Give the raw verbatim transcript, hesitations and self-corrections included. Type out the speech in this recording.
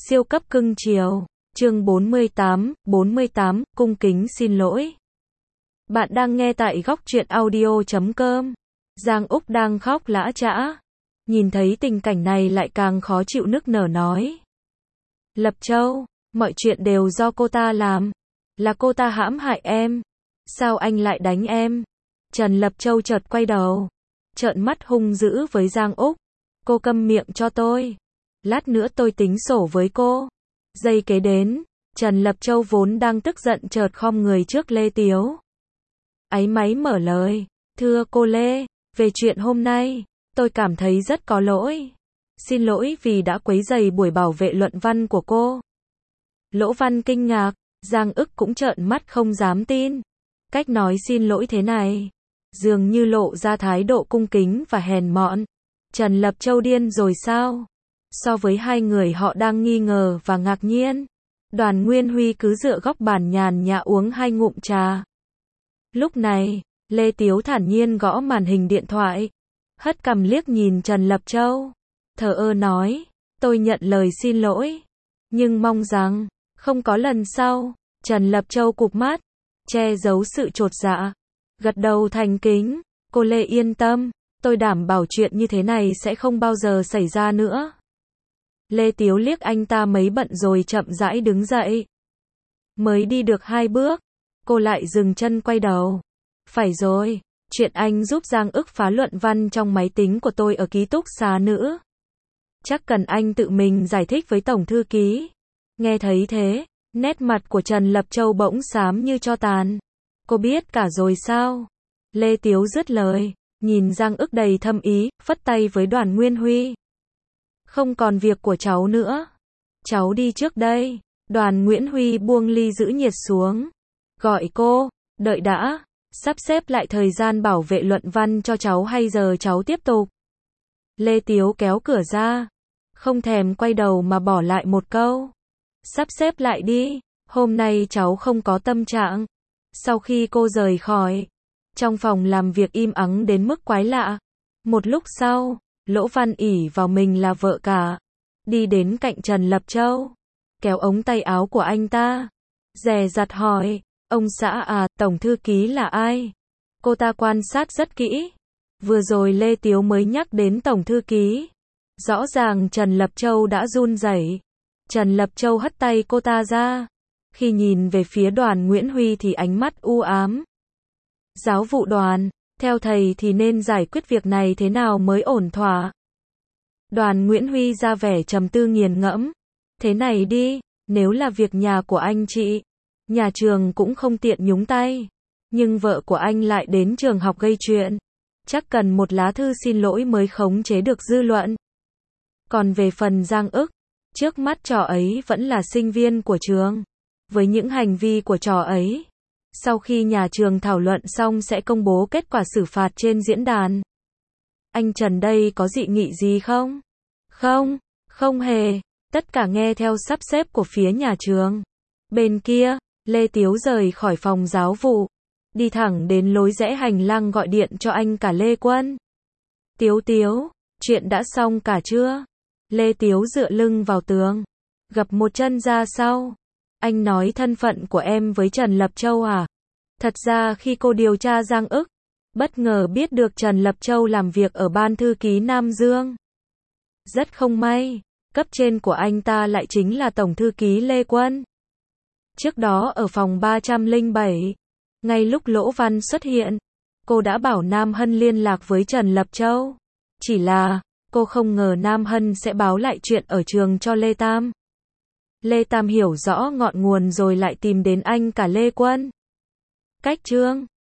Siêu cấp cưng chiều. Chương bốn mươi tám, bốn mươi tám, cung kính xin lỗi. Bạn đang nghe tại góc truyện audio chấm com. Giang Úc đang khóc lã chã. Nhìn thấy tình cảnh này lại càng khó chịu, nức nở nói. Lập Châu, mọi chuyện đều do cô ta làm. Là cô ta hãm hại em. Sao anh lại đánh em? Trần Lập Châu chợt quay đầu, trợn mắt hung dữ với Giang Úc. Cô câm miệng cho tôi. Lát nữa tôi tính sổ với cô. Giây kế đến, Trần Lập Châu vốn đang tức giận chợt khom người trước Lê Tiếu. Áy náy mở lời. Thưa cô Lê, về chuyện hôm nay, tôi cảm thấy rất có lỗi. Xin lỗi vì đã quấy rầy buổi bảo vệ luận văn của cô. Lỗ Văn kinh ngạc, Giang Ức cũng trợn mắt không dám tin. Cách nói xin lỗi thế này, dường như lộ ra thái độ cung kính và hèn mọn. Trần Lập Châu điên rồi sao? So với hai người họ đang nghi ngờ và ngạc nhiên, Đoàn Nguyên Huy cứ dựa góc bàn nhàn nhã uống hai ngụm trà. Lúc này, Lê Tiếu thản nhiên gõ màn hình điện thoại, hất cằm liếc nhìn Trần Lập Châu, thờ ơ nói, tôi nhận lời xin lỗi, nhưng mong rằng, không có lần sau. Trần Lập Châu cụp mắt, che giấu sự chột dạ, gật đầu thành kính, cô Lê yên tâm, tôi đảm bảo chuyện như thế này sẽ không bao giờ xảy ra nữa. Lê Tiếu liếc anh ta mấy bận rồi chậm rãi đứng dậy. Mới đi được hai bước, cô lại dừng chân quay đầu. Phải rồi, chuyện anh giúp Giang Ức phá luận văn trong máy tính của tôi ở ký túc xá nữ, chắc cần anh tự mình giải thích với tổng thư ký. Nghe thấy thế, nét mặt của Trần Lập Châu bỗng xám như tro tàn. Cô biết cả rồi sao? Lê Tiếu dứt lời, nhìn Giang Ức đầy thâm ý, phất tay với Đoàn Nguyên Huy. Không còn việc của cháu nữa. Cháu đi trước đây. Đoàn Nguyễn Huy buông ly giữ nhiệt xuống. Gọi cô, đợi đã, sắp xếp lại thời gian bảo vệ luận văn cho cháu hay giờ cháu tiếp tục. Lê Tiếu kéo cửa ra, không thèm quay đầu mà bỏ lại một câu. Sắp xếp lại đi, hôm nay cháu không có tâm trạng. Sau khi cô rời khỏi, trong phòng làm việc im ắng đến mức quái lạ. Một lúc sau, Lỗ Văn ỷ vào mình là vợ cả, đi đến cạnh Trần Lập Châu, kéo ống tay áo của anh ta, dè dặt hỏi, ông xã à, tổng thư ký là ai? Cô ta quan sát rất kỹ. Vừa rồi Lê Tiếu mới nhắc đến tổng thư ký. Rõ ràng Trần Lập Châu đã run rẩy. Trần Lập Châu hất tay cô ta ra. Khi nhìn về phía Đoàn Nguyễn Huy thì ánh mắt u ám. Giáo vụ Đoàn, theo thầy thì nên giải quyết việc này thế nào mới ổn thỏa? Đoàn Nguyễn Huy ra vẻ trầm tư nghiền ngẫm. Thế này đi, nếu là việc nhà của anh chị, nhà trường cũng không tiện nhúng tay. Nhưng vợ của anh lại đến trường học gây chuyện. Chắc cần một lá thư xin lỗi mới khống chế được dư luận. Còn về phần Giang Ức, trước mắt trò ấy vẫn là sinh viên của trường. Với những hành vi của trò ấy, sau khi nhà trường thảo luận xong sẽ công bố kết quả xử phạt trên diễn đàn. Anh Trần đây có dị nghị gì không? Không, không hề. Tất cả nghe theo sắp xếp của phía nhà trường. Bên kia, Lê Tiếu rời khỏi phòng giáo vụ, đi thẳng đến lối rẽ hành lang gọi điện cho anh cả Lê Quân. Tiếu Tiếu, chuyện đã xong cả chưa? Lê Tiếu dựa lưng vào tường, gập một chân ra sau. Anh nói thân phận của em với Trần Lập Châu à? Thật ra khi cô điều tra Giang Ức, bất ngờ biết được Trần Lập Châu làm việc ở ban thư ký Nam Dương. Rất không may, cấp trên của anh ta lại chính là tổng thư ký Lê Quân. Trước đó ở phòng ba trăm lẻ bảy, ngay lúc Lỗ Văn xuất hiện, cô đã bảo Nam Hân liên lạc với Trần Lập Châu. Chỉ là, cô không ngờ Nam Hân sẽ báo lại chuyện ở trường cho Lê Tam. Lê Tam hiểu rõ ngọn nguồn rồi lại tìm đến anh cả Lê Quân. Cách chương